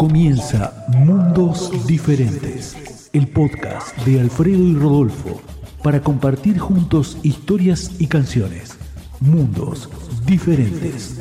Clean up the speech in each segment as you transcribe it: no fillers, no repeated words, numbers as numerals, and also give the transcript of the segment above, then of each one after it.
Comienza Mundos Diferentes, el podcast de Alfredo y Rodolfo, para compartir juntos historias y canciones. Mundos Diferentes.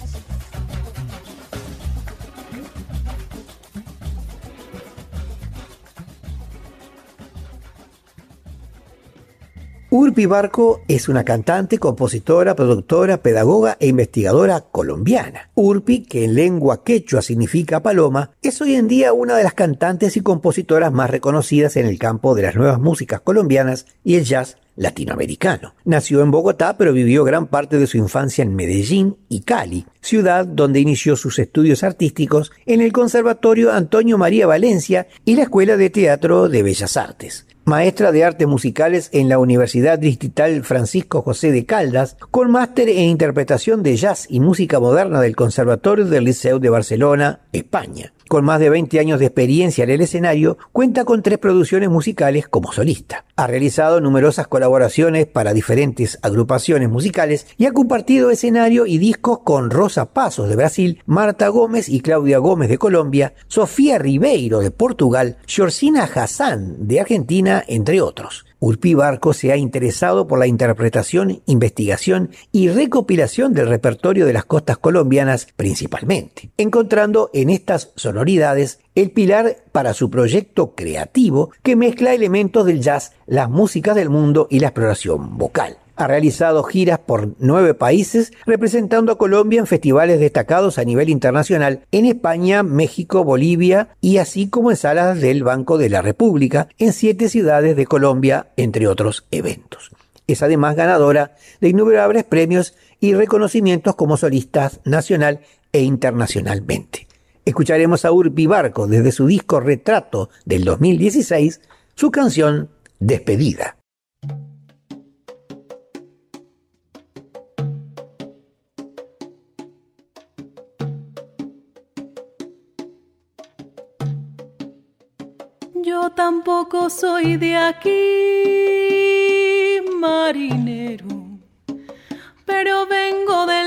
Urpi Barco es una cantante, compositora, productora, pedagoga e investigadora colombiana. Urpi, que en lengua quechua significa paloma, es hoy en día una de las cantantes y compositoras más reconocidas en el campo de las nuevas músicas colombianas y el jazz latinoamericano. Nació en Bogotá, pero vivió gran parte de su infancia en Medellín y Cali, ciudad donde inició sus estudios artísticos en el Conservatorio Antonio María Valencia y la Escuela de Teatro de Bellas Artes. Maestra de Artes Musicales en la Universidad Distrital Francisco José de Caldas, con máster en Interpretación de Jazz y Música Moderna del Conservatorio del Liceu de Barcelona, España. Con más de 20 años de experiencia en el escenario, cuenta con 3 producciones musicales como solista. Ha realizado numerosas colaboraciones para diferentes agrupaciones musicales y ha compartido escenario y discos con Rosa Passos de Brasil, Marta Gómez y Claudia Gómez de Colombia, Sofía Ribeiro de Portugal, Georgina Hassan de Argentina, entre otros. Urpi Barco se ha interesado por la interpretación, investigación y recopilación del repertorio de las costas colombianas principalmente, encontrando en estas sonoridades el pilar para su proyecto creativo que mezcla elementos del jazz, las músicas del mundo y la exploración vocal. Ha realizado giras por 9 países, representando a Colombia en festivales destacados a nivel internacional en España, México, Bolivia y así como en salas del Banco de la República en 7 ciudades de Colombia, entre otros eventos. Es además ganadora de innumerables premios y reconocimientos como solista nacional e internacionalmente. Escucharemos a Urpi Barco desde su disco Retrato del 2016, su canción Despedida. Yo tampoco soy de aquí, marinero, pero vengo de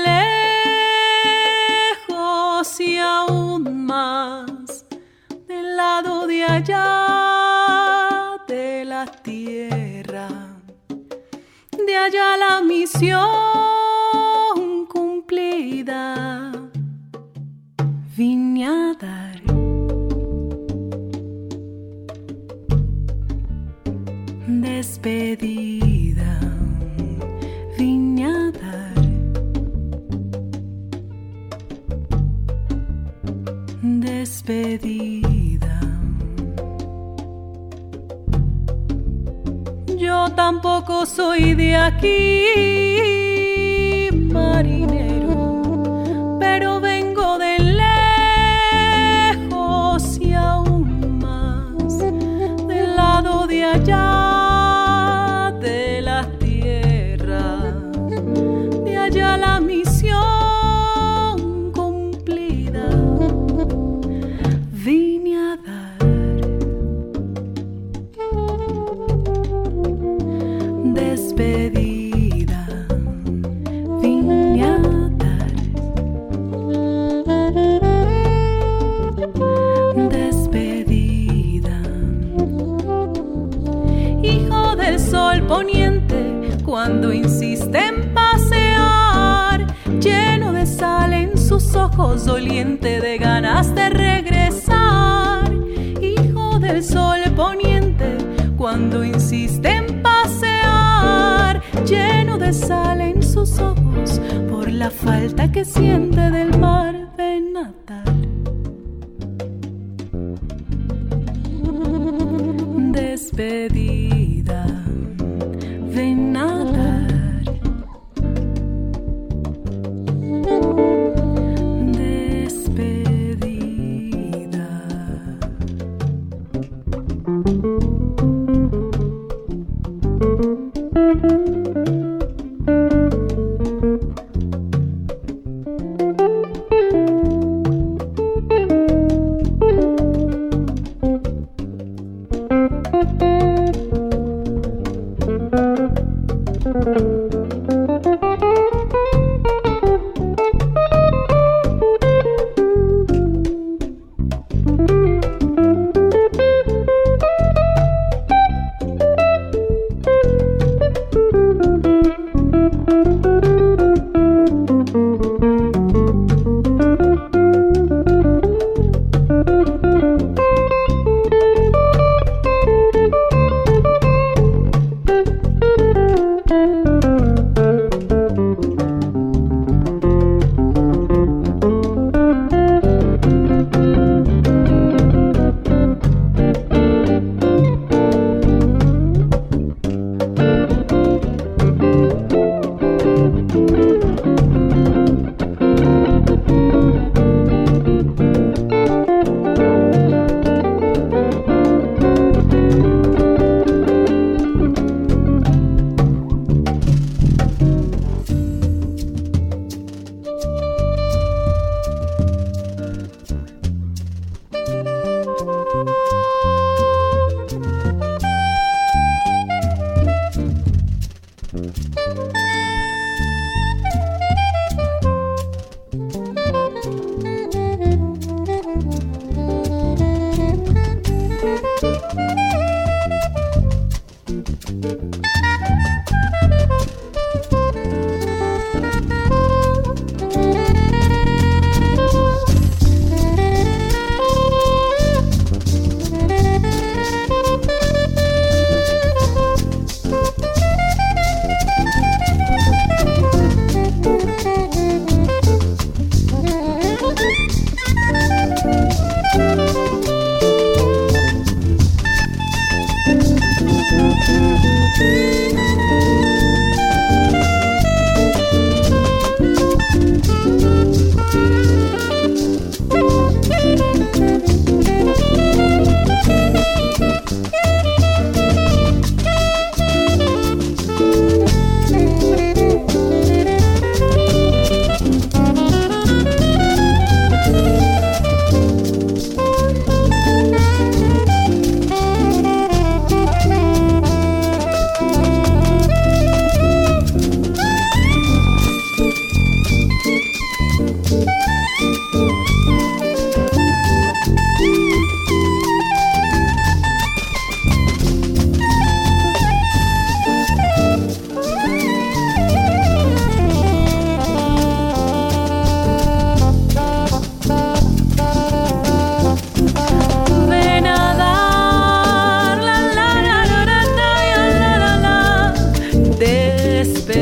lejos y aún más del lado de allá de la tierra, de allá la misión cumplida, vine a dar despedida, vine a dar despedida. Yo tampoco soy de aquí, marinero, pero vengo de lejos y aún más del lado de allá la misión cumplida, vine a dar despedida, vine a dar despedida. Hijo del sol poniente, cuando insiste en pasear, lleno de sal en sus ojos, doliente de ganas de regresar. Hijo del sol poniente, cuando insiste en pasear, lleno de sal en sus ojos, por la falta que siente del mar de natar. Despedida, ven a dar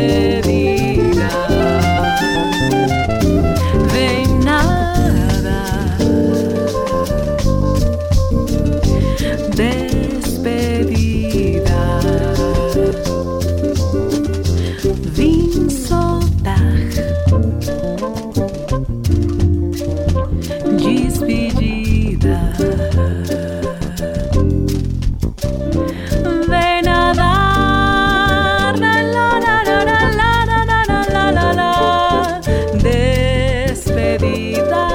de nada, despedida. Vinsotar, despedida. De nadar, la la la la la la la la la la, despedida.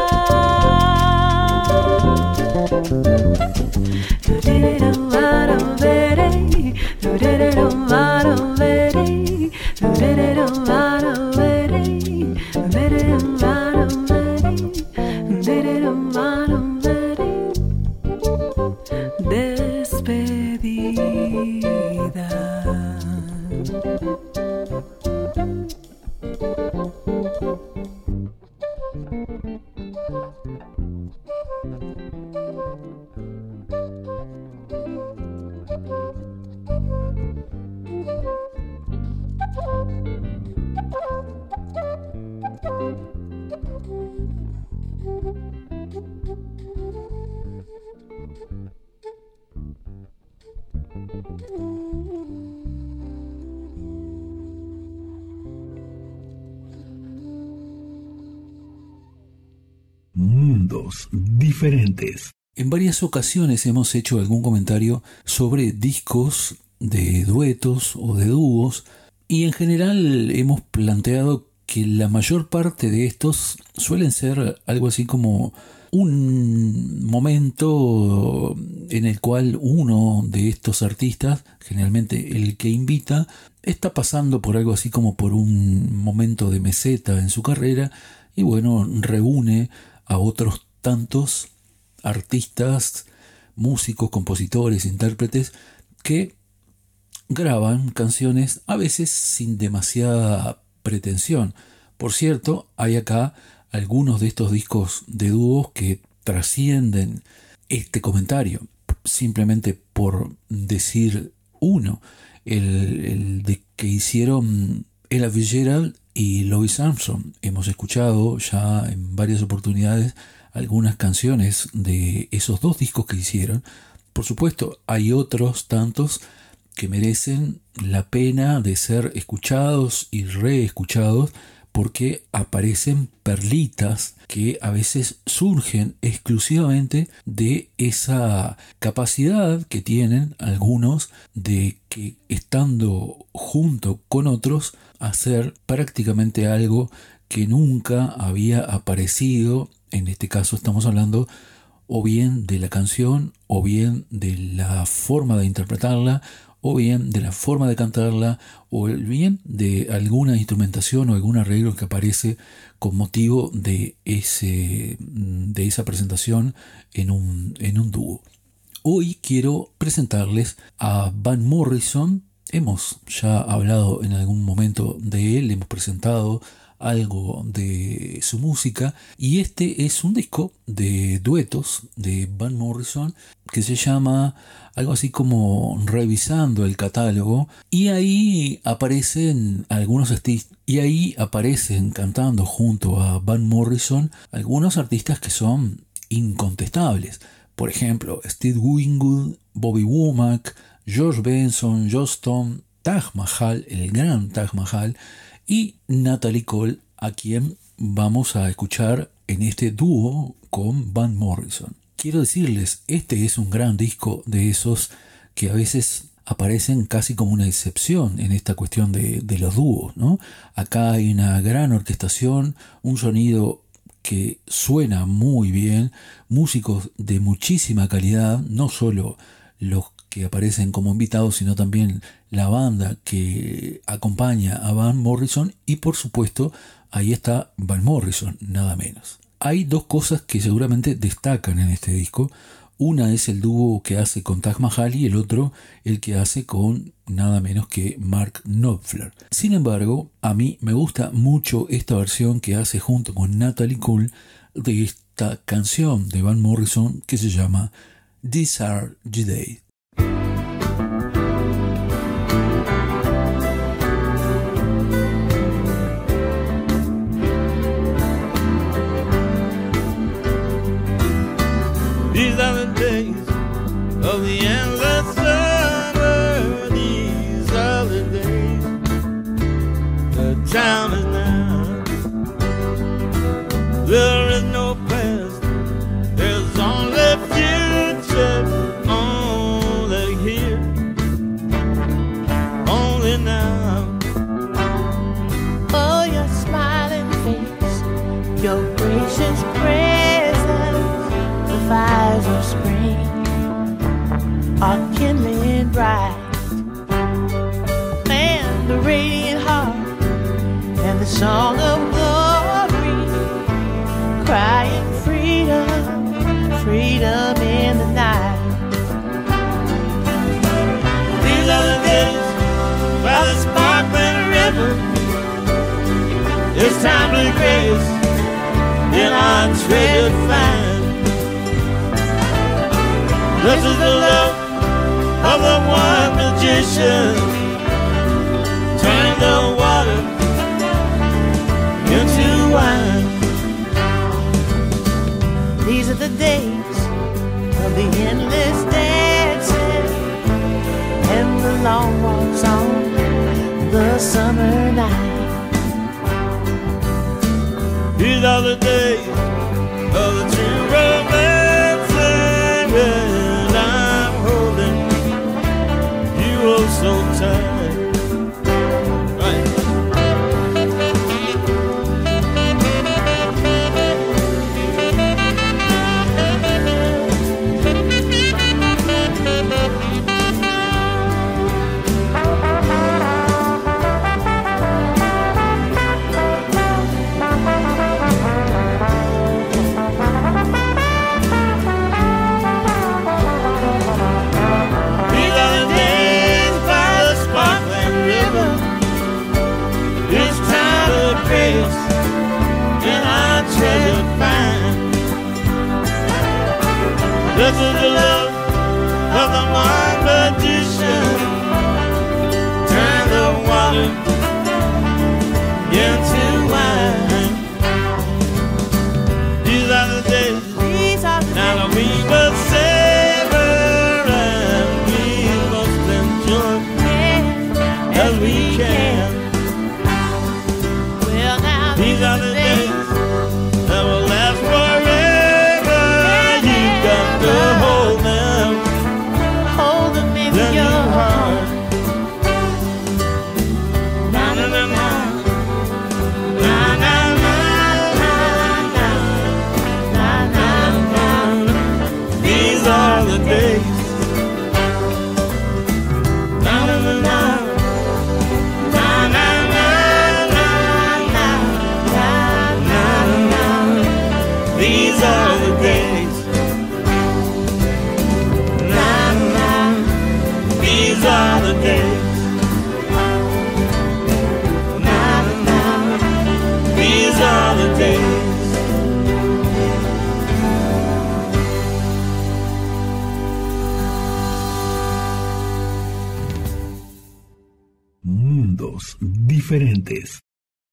Mundos diferentes. En varias ocasiones hemos hecho algún comentario sobre discos de duetos o de dúos y en general hemos planteado que la mayor parte de estos suelen ser algo así como un momento en el cual uno de estos artistas, generalmente el que invita, está pasando por algo así como por un momento de meseta en su carrera y bueno, reúne a otros tantos artistas, músicos, compositores, intérpretes que graban canciones a veces sin demasiada pretensión. Por cierto, hay acá algunos de estos discos de dúos que trascienden este comentario, simplemente por decir uno, el de que hicieron Ella Fitzgerald y Louis Armstrong. Hemos escuchado ya en varias oportunidades algunas canciones de esos dos discos que hicieron. Por supuesto, hay otros tantos que merecen la pena de ser escuchados y reescuchados porque aparecen perlitas que a veces surgen exclusivamente de esa capacidad que tienen algunos de que estando junto con otros hacer prácticamente algo que nunca había aparecido. En este caso estamos hablando o bien de la canción, o bien de la forma de interpretarla, o bien de la forma de cantarla, o bien de alguna instrumentación o algún arreglo que aparece con motivo de esa presentación en un dúo. Hoy quiero presentarles a Van Morrison. Hemos ya hablado en algún momento de él, hemos presentado algo de su música y este es un disco de duetos de Van Morrison que se llama algo así como Revisando el Catálogo y ahí aparecen algunos artistas y ahí aparecen cantando junto a Van Morrison algunos artistas que son incontestables. Por ejemplo, Steve Winwood, Bobby Womack, George Benson, Joss Stone, Taj Mahal, el gran Taj Mahal y Natalie Cole, a quien vamos a escuchar en este dúo con Van Morrison. Quiero decirles, este es un gran disco de esos que a veces aparecen casi como una excepción en esta cuestión de los dúos, ¿no? Acá hay una gran orquestación, un sonido que suena muy bien, músicos de muchísima calidad, no solo los que aparecen como invitados, sino también la banda que acompaña a Van Morrison y por supuesto ahí está Van Morrison, nada menos. Hay dos cosas que seguramente destacan en este disco. Una es el dúo que hace con Taj Mahal y el otro el que hace con nada menos que Mark Knopfler. Sin embargo, a mí me gusta mucho esta versión que hace junto con Natalie Cole de esta canción de Van Morrison que se llama These Are the Days. of the endless summer, these other days. The town is now. There is no past, there's only future, only here, only now. Oh, your smiling face, your gracious presence, the fires of spring are kindling bright, and the radiant heart and the song of glory, crying freedom, freedom in the night. These are the days by the sparkling river. It's time to grace in our treasure find. This is the love of the one magician. Turn the water into wine. These are the days of the endless dancing and the long walks on the summer night. These are the days of the true romance, and I'm holding you oh so tight. This is the love of the one magician. Turn the water into wine. These are the days now that we must savor and we must enjoy as we can. Well, now these are the days that will last forever. Hold them in your heart. Na na na na, na na na na, na na na. These are the days. Na na na na, na na na na, na na na. These are the days. These are the days. Na, na. These are the days. Mundos diferentes.